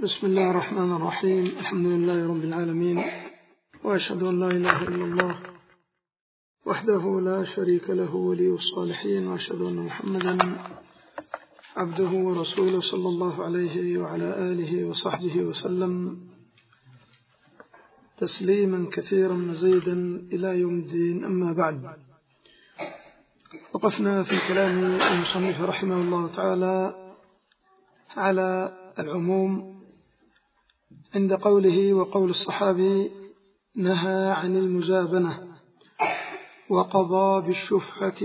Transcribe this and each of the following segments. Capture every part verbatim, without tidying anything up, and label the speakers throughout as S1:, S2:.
S1: بسم الله الرحمن الرحيم. الحمد لله رب العالمين، وأشهد أن لا إله إلا الله وحده لا شريك له ولي الصالحين، وأشهد أن محمدا عبده ورسوله صلى الله عليه وعلى آله وصحبه وسلم تسليما كثيرا مزيدا إلى يوم الدين. أما بعد، وقفنا في كلام المصنف رحمه الله تعالى على العموم عند قوله: وقول الصحابي نهى عن المزابنة وقضى بالشفعة.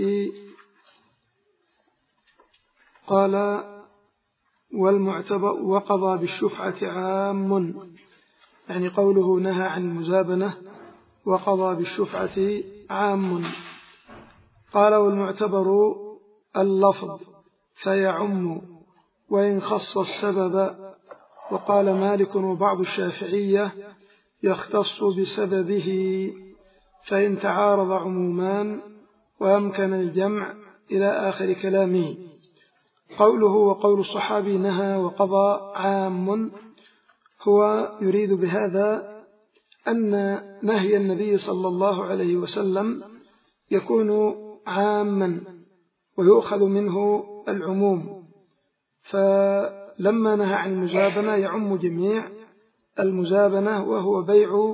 S1: قال: والمعتبر وقضى بالشفعة عام، يعني قوله نهى عن المزابنة وقضى بالشفعة عام. قال: والمعتبر اللفظ فيعم وإن خص السبب. وقال مالك وبعض الشافعية: يختص بسببه فإن تعارض عمومان وأمكن الجمع، إلى آخر كلامه. قوله وقول الصحابي نهى وقضى عام، هو يريد بهذا أن نهي النبي صلى الله عليه وسلم يكون عاما ويؤخذ منه العموم، فلما نهى عن المزابنة يعم جميع المزابنة، وهو بيع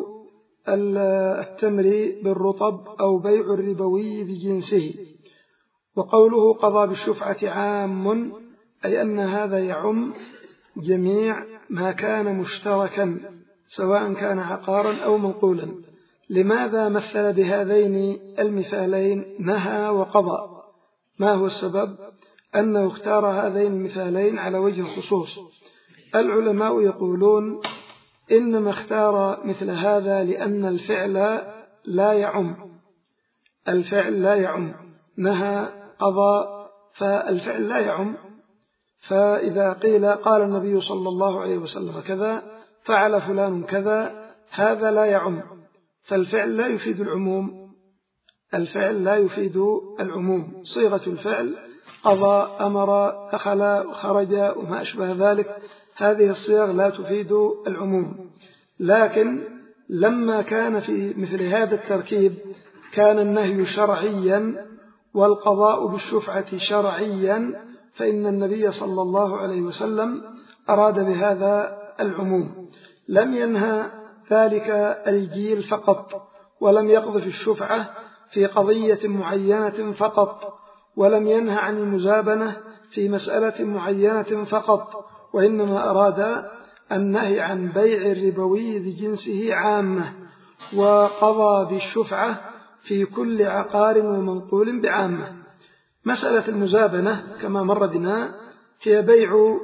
S1: التمر بالرطب أو بيع الربوي بجنسه. وقوله قضى بالشفعة عام، أي أن هذا يعم جميع ما كان مشتركا سواء كان عقارا أو منقولا. لماذا مثل بهذين المثالين نهى وقضى؟ ما هو السبب أنه اختار هذين المثالين على وجه الخصوص؟ العلماء يقولون إنما اختار مثل هذا لأن الفعل لا يعم، الفعل لا يعم، نهى قضى، فالفعل لا يعم. فإذا قيل قال النبي صلى الله عليه وسلم كذا، فعل فلان كذا، هذا لا يعم، فالفعل لا يفيد العموم، الفعل لا يفيد العموم. صيغة الفعل قضى، أمر، دخل، خرج وما أشبه ذلك، هذه الصيغ لا تفيد العموم. لكن لما كان في مثل هذا التركيب كان النهي شرعيا والقضاء بالشفعة شرعيا، فإن النبي صلى الله عليه وسلم أراد بهذا العموم. لم ينهى ذلك الجيل فقط، ولم يقض في الشفعة في قضية معينة فقط، ولم ينهى عن المزابنة في مسألة معينة فقط، وإنما أراد النهي عن بيع الربوي بجنسه عامة، وقضى بالشفعة في كل عقار ومنقول بعامة. مسألة المزابنة كما مر بنا هي بيع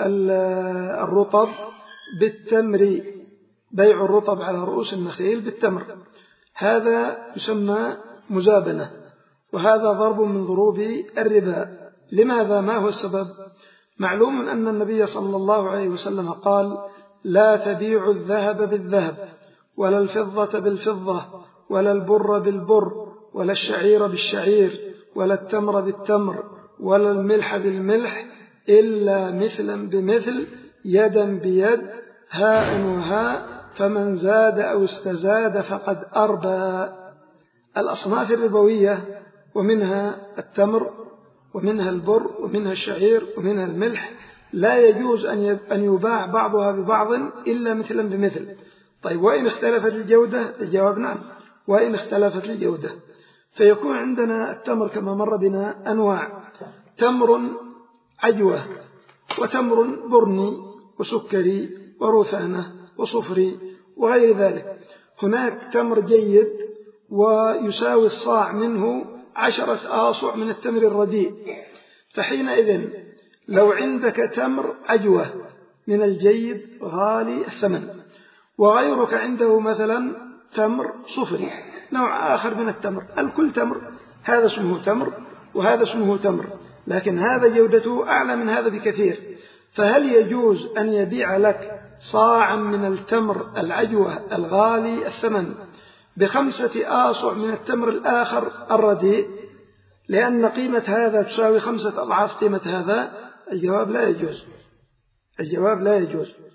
S1: الرطب بالتمر، بيع الرطب على رؤوس النخيل بالتمر، هذا يسمى مزابنة، وهذا ضرب من ضروب الربا. لماذا؟ ما هو السبب؟ معلوم أن النبي صلى الله عليه وسلم قال: لا تبيع الذهب بالذهب، ولا الفضة بالفضة، ولا البر بالبر، ولا الشعير بالشعير، ولا التمر بالتمر، ولا الملح بالملح، إلا مثلا بمثل، يدا بيد، هاء وهاء، فمن زاد أو استزاد فقد أربى. الأصناف الربوية ومنها التمر ومنها البر ومنها الشعير ومنها الملح لا يجوز أن يباع بعضها ببعض إلا مثلا بمثل. طيب، وإن اختلفت الجودة؟ الجواب نعم، وإن اختلفت الجودة. فيكون عندنا التمر كما مر بنا أنواع: تمر عجوة، وتمر برني، وسكري، وروثانة، وصفري، وغير ذلك. هناك تمر جيد ويساوي الصاع منه عشرة آصع من التمر الرديء، فحينئذ لو عندك تمر عجوة من الجيد غالي الثمن، وغيرك عنده مثلا تمر صفري نوع آخر من التمر، الكل تمر، هذا اسمه تمر وهذا اسمه تمر، لكن هذا جودته أعلى من هذا بكثير، فهل يجوز أن يبيع لك صاعا من التمر العجوة الغالي الثمن بخمسة آصع من التمر الآخر الرديء لأن قيمة هذا تساوي خمسة أضعاف قيمة هذا؟ الجواب لا يجوز، الجواب لا يجوز.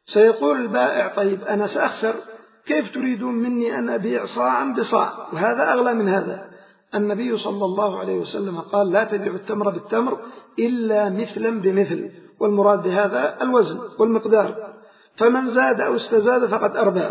S1: سيقول البائع طيب أنا سأخسر، كيف تريدون مني أن أبيع صاعا بصاع وهذا أغلى من هذا؟ النبي صلى الله عليه وسلم قال لا تبيع التمر بالتمر إلا مثلا بمثل، والمراد بهذا الوزن والمقدار، فمن زاد أو استزاد فقد أربى،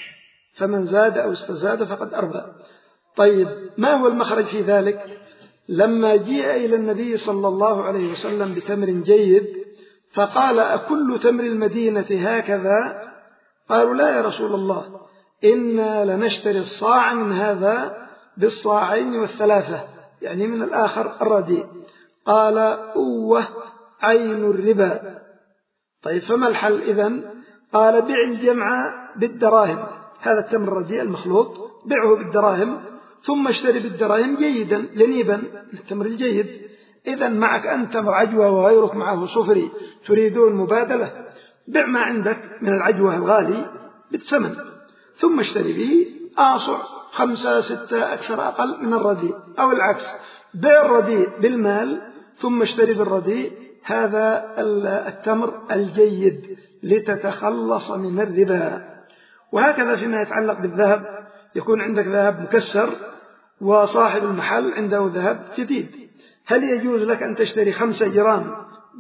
S1: فمن زاد أو استزاد فقد أربى. طيب ما هو المخرج في ذلك؟ لما جيء إلى النبي صلى الله عليه وسلم بتمر جيد فقال أكل تمر المدينة هكذا؟ قالوا لا يا رسول الله، إنا لنشتري الصاع من هذا بالصاعين والثلاثة، يعني من الآخر الرديء. قال أوه عين الربا. طيب فما الحل إذن؟ قال بع الجمع بالدراهم، هذا التمر الرديء المخلوط بيعه بالدراهم ثم اشتري بالدراهم جيدا لنيبا التمر الجيد. إذن معك أنت عجوة وغيرك معه صفري، تريدون مبادلة، بع ما عندك من العجوة الغالي بالثمن ثم اشتري به آصع خمسة ستة أكثر أقل من الرديء، أو العكس بع الرديء بالمال ثم اشتري بالرديء هذا التمر الجيد لتتخلص من الربا. وهكذا فيما يتعلق بالذهب، يكون عندك ذهب مكسر وصاحب المحل عنده ذهب جديد، هل يجوز لك أن تشتري خمسة جرام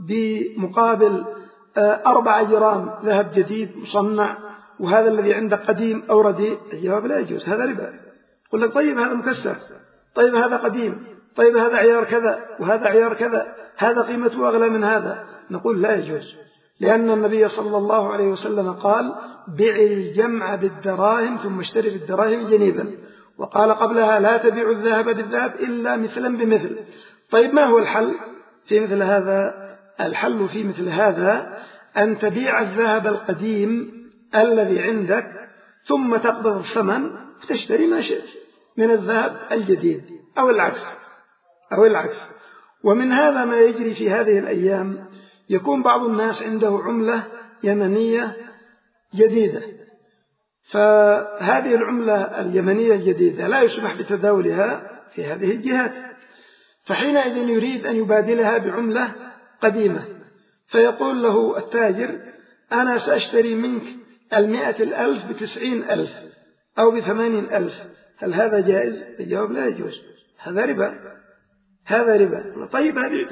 S1: بمقابل أربعة جرام ذهب جديد مصنع وهذا الذي عندك قديم أو رديء؟ الجواب لا يجوز، هذا ربا. يقول لك طيب هذا مكسر، طيب هذا قديم، طيب هذا عيار كذا وهذا عيار كذا، هذا قيمته أغلى من هذا، نقول لا يجوز، لأن النبي صلى الله عليه وسلم قال بع الجمع بالدراهم ثم اشتري بالدراهم جنيبا، وقال قبلها لا تبيع الذهب بالذهب إلا مثلا بمثل. طيب ما هو الحل في مثل هذا؟ الحل في مثل هذا أن تبيع الذهب القديم الذي عندك ثم تقبض الثمن وتشتري ما شئت من الذهب الجديد، أو العكس أو العكس. ومن هذا ما يجري في هذه الأيام، يكون بعض الناس عنده عملة يمنية جديدة، فهذه العملة اليمنية الجديدة لا يسمح بتداولها في هذه الجهات، فحينئذ يريد أن يبادلها بعملة قديمة، فيقول له التاجر أنا سأشتري منك المئة الألف بتسعين ألف أو بثمانين ألف، هل هذا جائز؟ الجواب لا يجوز، هذا ربا، هذا ربا. طيب هذه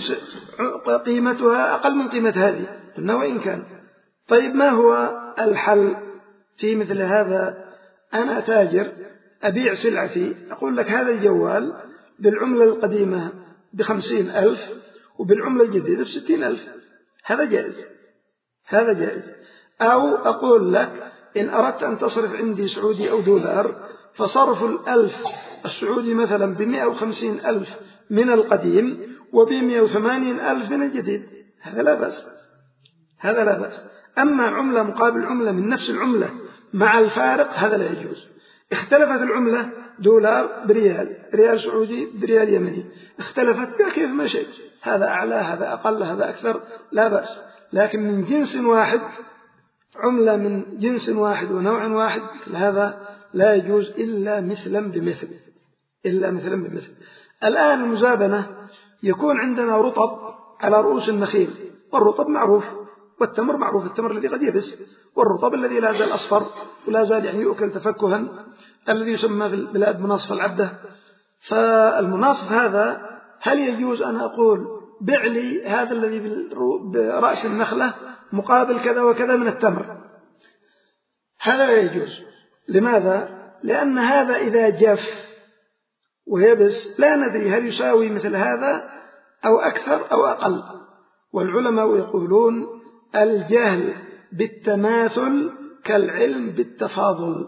S1: قيمتها أقل من قيمة هذه، قلنا وإن كان. طيب ما هو الحل في مثل هذا؟ أنا تاجر أبيع سلعتي، أقول لك هذا الجوال بالعملة القديمة بخمسين ألف وبالعملة الجديدة بستين ألف، هذا جائز، هذا جائز. أو أقول لك إن أردت أن تصرف عندي سعودي أو دولار، فصرف الألف السعودي مثلا بمئة وخمسين ألف من القديم وبمئة وثمانين ألف من الجديد، هذا لا بأس، هذا لا بأس. أما عملة مقابل عملة من نفس العملة مع الفارق، هذا لا يجوز. اختلفت العملة دولار بريال، ريال سعودي بريال يمني، اختلفت كيف ما شئت، هذا أعلى هذا أقل هذا أكثر، لا بأس. لكن من جنس واحد، عملة من جنس واحد ونوع واحد، هذا لا يجوز إلا مثلا بمثل، إلا مثلا بمثل. الآن المزابنة يكون عندنا رطب على رؤوس النخيل، والرطب معروف، والتمر معروف، التمر الذي قد يبس، والرطب الذي لا زال أصفر ولا زال يعني يؤكل تفكها، الذي يسمى في البلاد مناصف العبدة. فالمناصف هذا هل يجوز أن أقول بع لي هذا الذي برأس النخلة مقابل كذا وكذا من التمر؟ هذا لا يجوز. لماذا؟ لأن هذا إذا جف ويبس لا ندري هل يساوي مثل هذا أو أكثر أو أقل. والعلماء يقولون الجهل بالتماثل كالعلم بالتفاضل،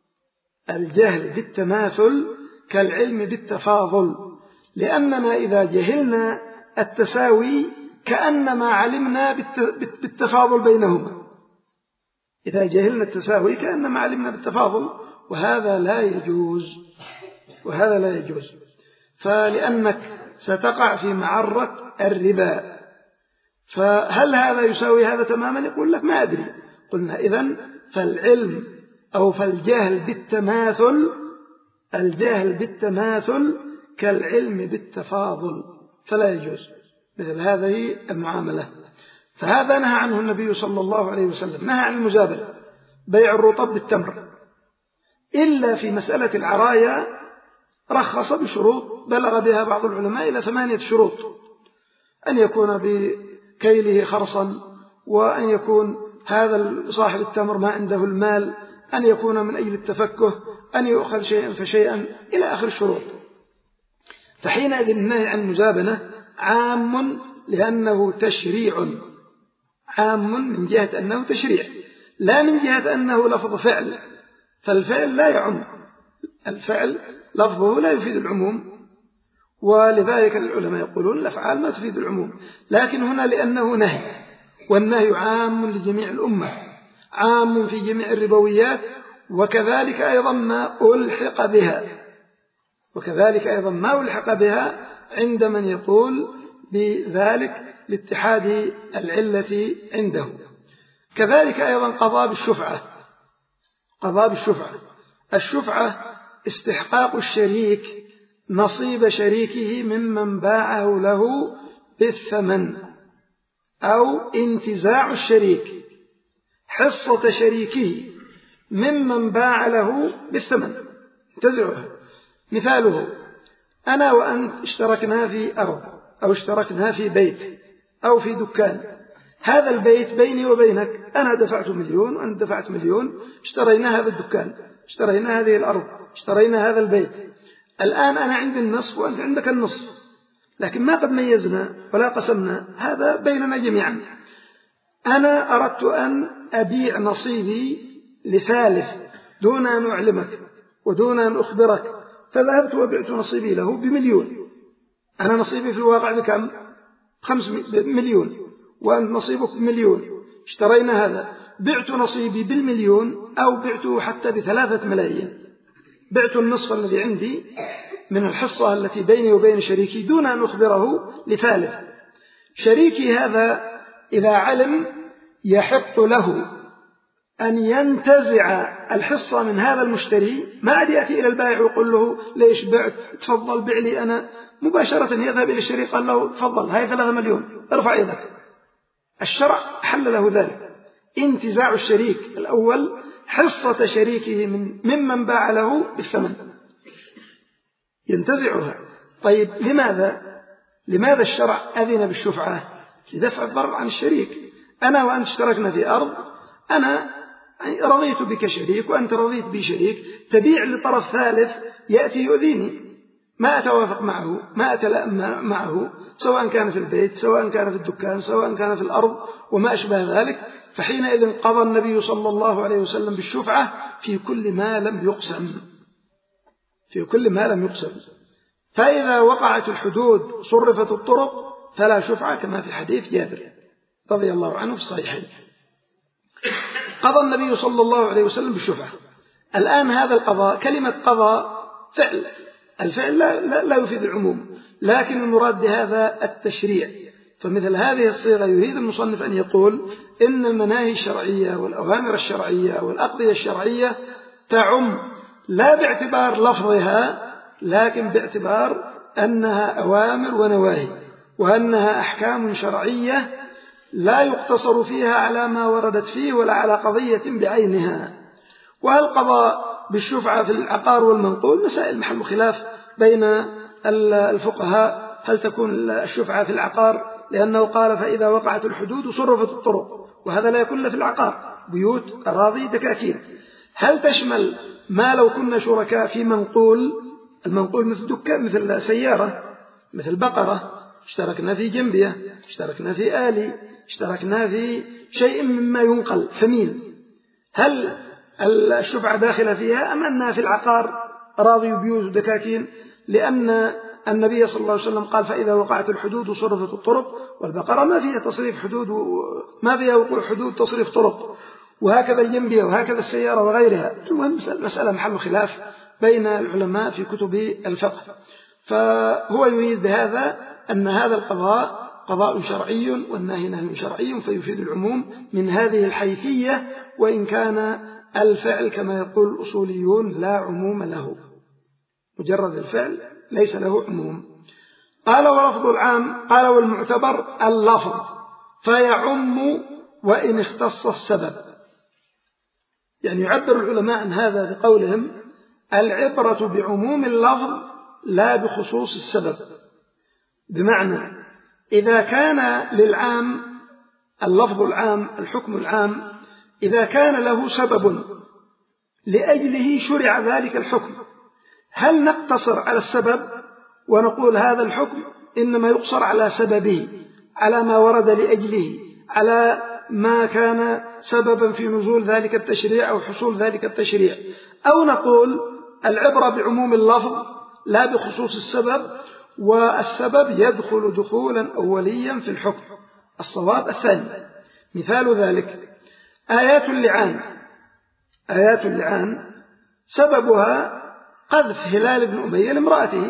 S1: الجهل بالتماثل كالعلم بالتفاضل، لأننا إذا جهلنا التساوي كأنما علمنا بالتفاضل بينهما، إذا جهلنا التساوي كأنما علمنا بالتفاضل، وهذا لا يجوز، وهذا لا يجوز. فلأنك ستقع في معرة الربا. فهل هذا يساوي هذا تماما؟ يقول لك ما أدري. قلنا إذن فالعلم أو فالجهل بالتماثل، الجهل بالتماثل كالعلم بالتفاضل، فلا يجوز مثل هذه المعاملة. فهذا نهى عنه النبي صلى الله عليه وسلم، نهى عن المزابنة بيع الرطب بالتمر، إلا في مسألة العرايا رخص بشروط بلغ بها بعض العلماء إلى ثمانية شروط: أن يكون بكيله خرصا، وأن يكون هذا صاحب التمر ما عنده المال، أن يكون من أجل التفكه، أن يؤخذ شيئا فشيئا، إلى آخر الشروط. فحينئذ النهي عن المزابنة عام لأنه تشريع، عام من جهة أنه تشريع، لا من جهة أنه لفظ فعل، فالفعل لا يعم، الفعل لفظه لا يفيد العموم، ولذلك العلماء يقولون الأفعال ما تفيد العموم. لكن هنا لأنه نهي، والنهي عام لجميع الأمة، عام في جميع الربويات، وكذلك أيضا ما ألحق بها، وكذلك أيضا ما ألحق بها عند من يقول بذلك لاتحاد العلة عنده. كذلك أيضا قضاء بالشفعة، قضاء بالشفعة، الشفعة استحقاق الشريك نصيب شريكه ممن باعه له بالثمن، أو انتزاع الشريك حصة شريكه ممن باع له بالثمن، انتزعها. مثاله: أنا وأنت اشتركنا في أرض، أو اشتركنا في بيت، أو في دكان، هذا البيت بيني وبينك، أنا دفعت مليون وأنت دفعت مليون، اشترينا هذا الدكان، اشترينا هذه الأرض، اشترينا هذا البيت. الآن أنا عندي النصف وأنت عندك النصف، لكن ما قد ميزنا ولا قسمنا، هذا بيننا جميعا. أنا أردت أن أبيع نصيبي لثالث دون أن أعلمك ودون أن أخبرك، فذهبت وبعت نصيبي له بمليون. أنا نصيبي في الواقع بكم؟ خمس مليون، وأنت نصيبك بمليون. اشترينا هذا، بعت نصيبي بالمليون أو بعته حتى بثلاثة ملايين، بعت النصف الذي عندي من الحصة التي بيني وبين شريكي دون أن أخبره لثالث. شريكي هذا إذا علم يحق له أن ينتزع الحصة من هذا المشتري، ما عاد يأتي إلى البائع ويقول له ليش بعت، تفضل بيع لي أنا، مباشرة يذهب إلى الشريك قال له تفضل هاي ثلاثة مليون ارفع يدك. الشرع حل له ذلك، انتزاع الشريك الأول حصة شريكه من ممن باع له بالثمن، ينتزعها. طيب لماذا لماذا الشرع أذن بالشفعة؟ لدفع الضرر عن الشريك. أنا وأنت اشتركنا في أرض، أنا رضيت بك شريك وأنت رضيت بي شريك، تبيع لطرف ثالث يأتي يؤذيني، ما أتوافق معه، ما أتلأم معه، سواء كان في البيت، سواء كان في الدكان، سواء كان في الأرض وما أشبه ذلك. فحينئذ قضى النبي صلى الله عليه وسلم بالشفعة في كل ما لم يقسم، في كل ما لم يقسم. فإذا وقعت الحدود صرفت الطرق فلا شفعة، كما في حديث جابر رضي الله عنه في الصحيحين. قضى النبي صلى الله عليه وسلم بالشفعة. الآن هذا القضاء، كلمة قضاء فعل، الفعل لا, لا, لا يفيد العموم، لكن المراد بهذا التشريع. فمثل هذه الصيغة يريد المصنف أن يقول إن المناهي الشرعية والأوامر الشرعية والأقضية الشرعية تعم، لا باعتبار لفظها، لكن باعتبار أنها أوامر ونواهي، وأنها أحكام شرعية لا يقتصر فيها على ما وردت فيه ولا على قضية بعينها. وهل القضاء بالشفعة في العقار والمنقول مسائل محل خلاف بين الفقهاء، هل تكون الشفعة في العقار؟ لأنه قال فإذا وقعت الحدود صرفت الطرق، وهذا لا يكون في العقار، بيوت، أراضي، دكاكين. هل تشمل ما لو كنا شركاء في منقول؟ المنقول مثل دكان، مثل سيارة، مثل بقرة، اشتركنا في جنبية، اشتركنا في آلي، اشتركنا في شيء مما ينقل ثمين. هل الشفعة داخلة فيها أم أنها في العقار أراضي وبيوت ودكاكين؟ لأن النبي صلى الله عليه وسلم قال فإذا وقعت الحدود صرفت الطرق، والبقرة ما فيها تصريف حدود، ما فيها وقوع حدود تصريف طرق، وهكذا الجنبية وهكذا السيارة وغيرها. المهم مسألة محل خلاف بين العلماء في كتب الفقه. فهو يريد بهذا أن هذا القضاء قضاء شرعي والنهي نهي شرعي، فيفيد العموم من هذه الحيثية، وإن كان الفعل كما يقول الأصوليون لا عموم له، مجرد الفعل ليس له عموم. قال ولفظ العام، قال والمعتبر اللفظ، فيعم وإن اختص السبب. يعني يعبر العلماء عن هذا بقولهم العبرة بعموم اللفظ لا بخصوص السبب، بمعنى إذا كان للعام اللفظ العام الحكم العام إذا كان له سبب لأجله شرع ذلك الحكم، هل نقتصر على السبب ونقول هذا الحكم إنما يقصر على سببه، على ما ورد لأجله، على ما كان سببا في نزول ذلك التشريع أو حصول ذلك التشريع، أو نقول العبرة بعموم اللفظ لا بخصوص السبب، والسبب يدخل دخولا أوليا في الحكم؟ الصواب الثاني. مثال ذلك آيات اللعان. آيات اللعان سببها قذف هلال بن أمية لامرأته،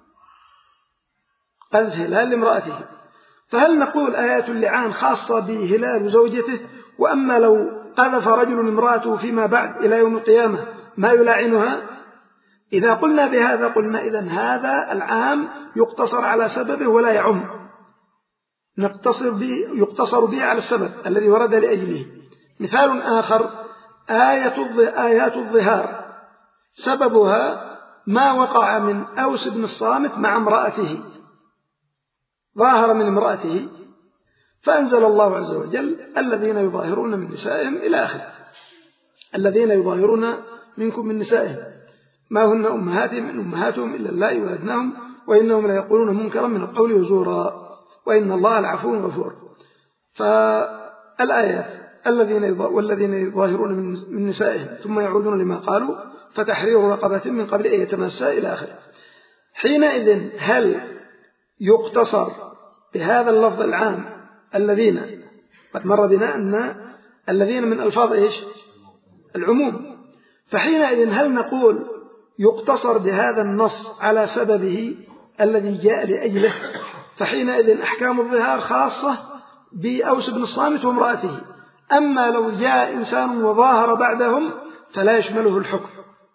S1: قذف هلال لامرأته، فهل نقول آيات اللعان خاصة بهلال وزوجته، وأما لو قذف رجل امرأته فيما بعد إلى يوم القيامة ما يلاعنها؟ إذا قلنا بهذا قلنا إذن هذا العام يقتصر على سببه ولا يعم، نقتصر به يقتصر به على السبب الذي ورد لأجله. مثال آخر آية آيات الظهار سببها ما وقع من أوس بن الصامت مع امرأته، ظاهر من امرأته فأنزل الله عز وجل الذين يظاهرون من نسائهم إلى آخره، الذين يظاهرون منكم من نسائهم ما هن أمهاتهم إن أمهاتهم إلا اللائي ولدناهم وإنهم لا يقولون منكرا من القول وزورا وإن الله لعفو غفور. فالآيات الذين والذين يظاهرون من نسائهم ثم يعودون لما قالوا فتحرير رقبة من قبل أن يتماسا إلى آخره. حينئذ هل يقتصر بهذا اللفظ العام الذين قد مر بنا أن الذين من ألفاظ إيش؟ العموم، فحينئذ هل نقول يقتصر بهذا النص على سببه الذي جاء لأجله، فحينئذ أحكام الظهار خاصة بأوس بن الصامت وامرأته، أما لو جاء إنسان وظاهر بعدهم فلا يشمله الحكم؟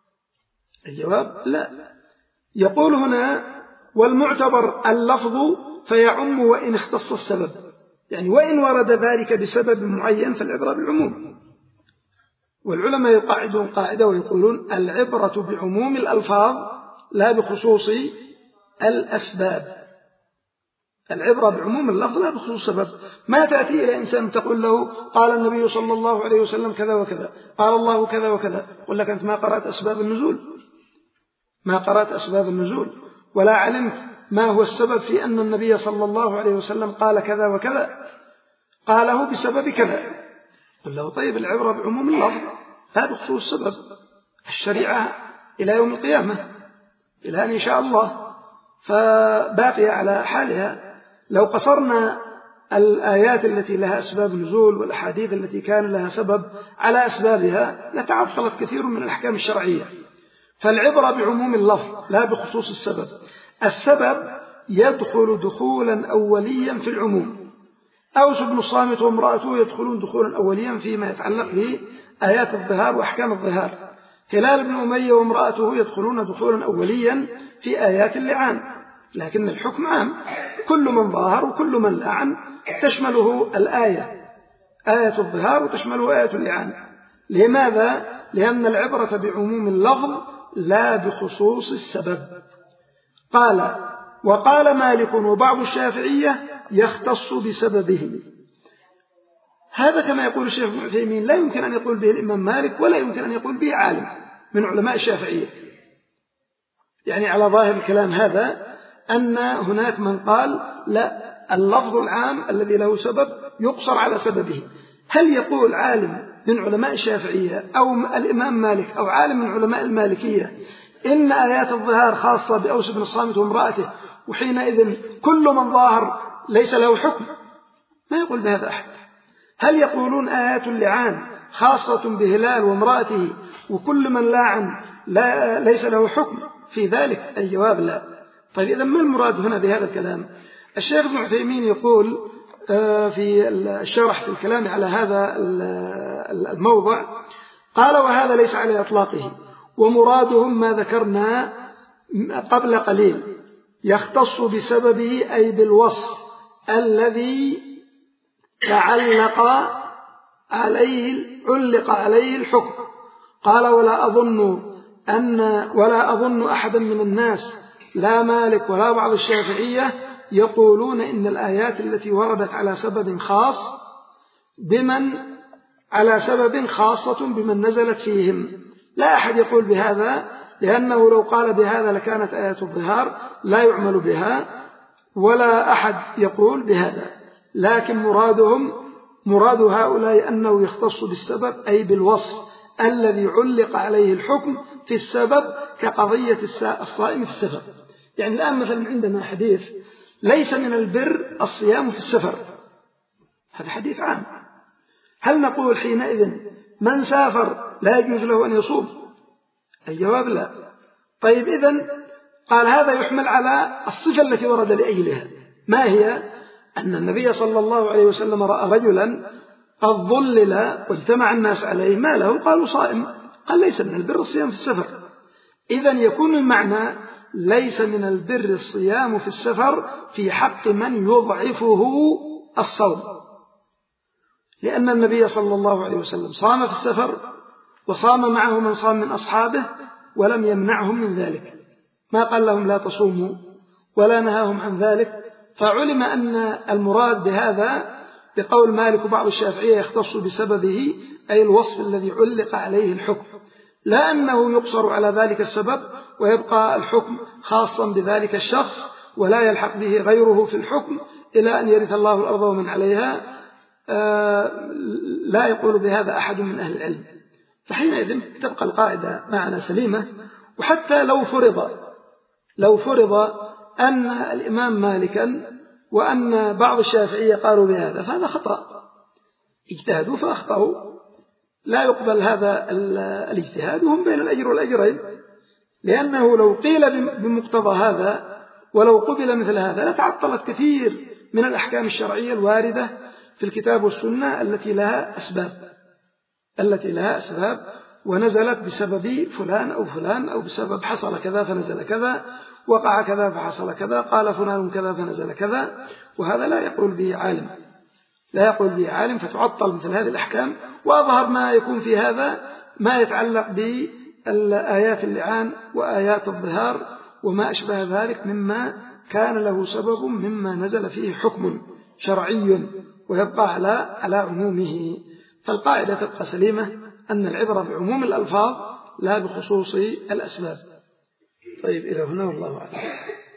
S1: الجواب لا. يقول هنا والمعتبر اللفظ فيعم وإن اختص السبب، يعني وإن ورد ذلك بسبب معين فالعبرة بالعموم. والعلماء يقاعدون قاعدة ويقولون العبرة بعموم الألفاظ لا بخصوص الأسباب. العبرة بعموم اللفظ لا بخصوص السبب. ما تأتي إلى إنسان تقول له قال النبي صلى الله عليه وسلم كذا وكذا، قال الله كذا وكذا، قل لك أنت ما قرأت أسباب النزول، ما قرأت أسباب النزول ولا علمت ما هو السبب في أن النبي صلى الله عليه وسلم قال كذا وكذا، قاله بسبب كذا. قل له طيب العبرة بعموم اللفظ لا بخصوص السبب. الشريعة إلى يوم القيامة إلى أن يشاء الله فباقية على حالها. لو قصرنا الآيات التي لها أسباب نزول والأحاديث التي كان لها سبب على أسبابها لتعطلت كثير من الأحكام الشرعية. فالعبرة بعموم اللفظ لا بخصوص السبب. السبب يدخل دخولا أوليا في العموم. أوس بن الصامت وامرأته يدخلون دخولا أوليا فيما يتعلق بآيات الظهار وأحكام الظهار. هلال بن أمية وامرأته يدخلون دخولا أوليا في آيات اللعان، لكن الحكم عام، كل من ظاهر وكل من لعن تشمله الآية آية الظهار وتشمله آية اللعان. لماذا؟ لأن العبرة بعموم اللفظ لا بخصوص السبب. قال وقال مالك وبعض الشافعية يختص بسببه. هذا كما يقول الشيخ ابن عثيمين لا يمكن أن يقول به الإمام مالك ولا يمكن أن يقول به عالم من علماء الشافعية. يعني على ظاهر الكلام هذا أن هناك من قال لا، اللفظ العام الذي له سبب يقصر على سببه. هل يقول عالم من علماء الشافعية أو الإمام مالك أو عالم من علماء المالكية إن آيات الظهار خاصة بأوس بن الصامت وامرأته وحينئذ كل من ظاهر ليس له حكم؟ ما يقول بهذا أحد. هل يقولون آيات اللعان خاصة بهلال وامرأته وكل من لاعن لا ليس له حكم في ذلك؟ الجواب لا. طيب إذا ما المراد هنا بهذا الكلام؟ الشيخ ابن عثيمين يقول في الشرح في الكلام على هذا الموضع قال وهذا ليس على إطلاقه، ومرادهم ما ذكرنا قبل قليل يختص بسببه أي بالوصف الذي تعلق عليه علق عليه الحكم. قال ولا أظن أن ولا أظن أحدا من الناس لا مالك ولا بعض الشافعية يقولون إن الآيات التي وردت على سبب خاص بمن على سبب خاصة بمن نزلت فيهم. لا أحد يقول بهذا، لأنه لو قال بهذا لكانت آيات الظهار لا يعمل بها، ولا أحد يقول بهذا. لكن مرادهم مراد هؤلاء أنه يختص بالسبب، أي بالوصف الذي علق عليه الحكم في السبب، كقضية الصائم في السفر. يعني الآن مثلا عندنا حديث ليس من البر الصيام في السفر، هذا حديث عام. هل نقول حينئذ من سافر لا يجوز له أن يصوم؟ الجواب لا. طيب إذن قال هذا يحمل على الصفة التي ورد لأجلها. ما هي؟ أن النبي صلى الله عليه وسلم رأى رجلا قد ظلل واجتمع الناس عليه، ما له؟ قالوا صائم. قال ليس من البر الصيام في السفر. إذن يكون المعنى ليس من البر الصيام في السفر في حق من يضعفه الصوم، لأن النبي صلى الله عليه وسلم صام في السفر وصام معه من صام من أصحابه ولم يمنعهم من ذلك، ما قال لهم لا تصوموا ولا نهاهم عن ذلك. فعلم أن المراد بهذا بقول مالك وبعض الشافعية يختص بسببه، أي الوصف الذي علق عليه الحكم، لا أنه يقصر على ذلك السبب ويبقى الحكم خاصا بذلك الشخص ولا يلحق به غيره في الحكم إلى أن يرث الله الأرض ومن عليها. آه لا يقول بهذا أحد من أهل العلم. فحينئذ تبقى القاعدة معنا سليمة. وحتى لو فرض لو فرض أن الإمام مالكا وأن بعض الشافعية قالوا بهذا، فهذا خطأ، اجتهدوا فأخطأوا، لا يقبل هذا الاجتهاد، وهم بين الأجر والأجرين. لأنه لو قيل بمقتضى هذا ولو قبل مثل هذا لتعطلت كثير من الأحكام الشرعية الواردة في الكتاب والسنة التي لها أسباب التي لها أسباب ونزلت بسبب فلان أو فلان، أو بسبب حصل كذا فنزل كذا، وقع كذا فحصل كذا، قال فلان كذا فنزل كذا. وهذا لا يقول به عالم لا يقول به عالم فتعطل مثل هذه الأحكام. وأظهر ما يكون في هذا ما يتعلق بالآيات اللعان وآيات الظهار وما أشبه ذلك مما كان له سبب مما نزل فيه حكم شرعي ويبقى على على عمومه. فالقاعدة تبقى سليمة، أن العبرة بعموم الألفاظ لا بخصوص الأسباب. طيب إلى هنا والله أعلم.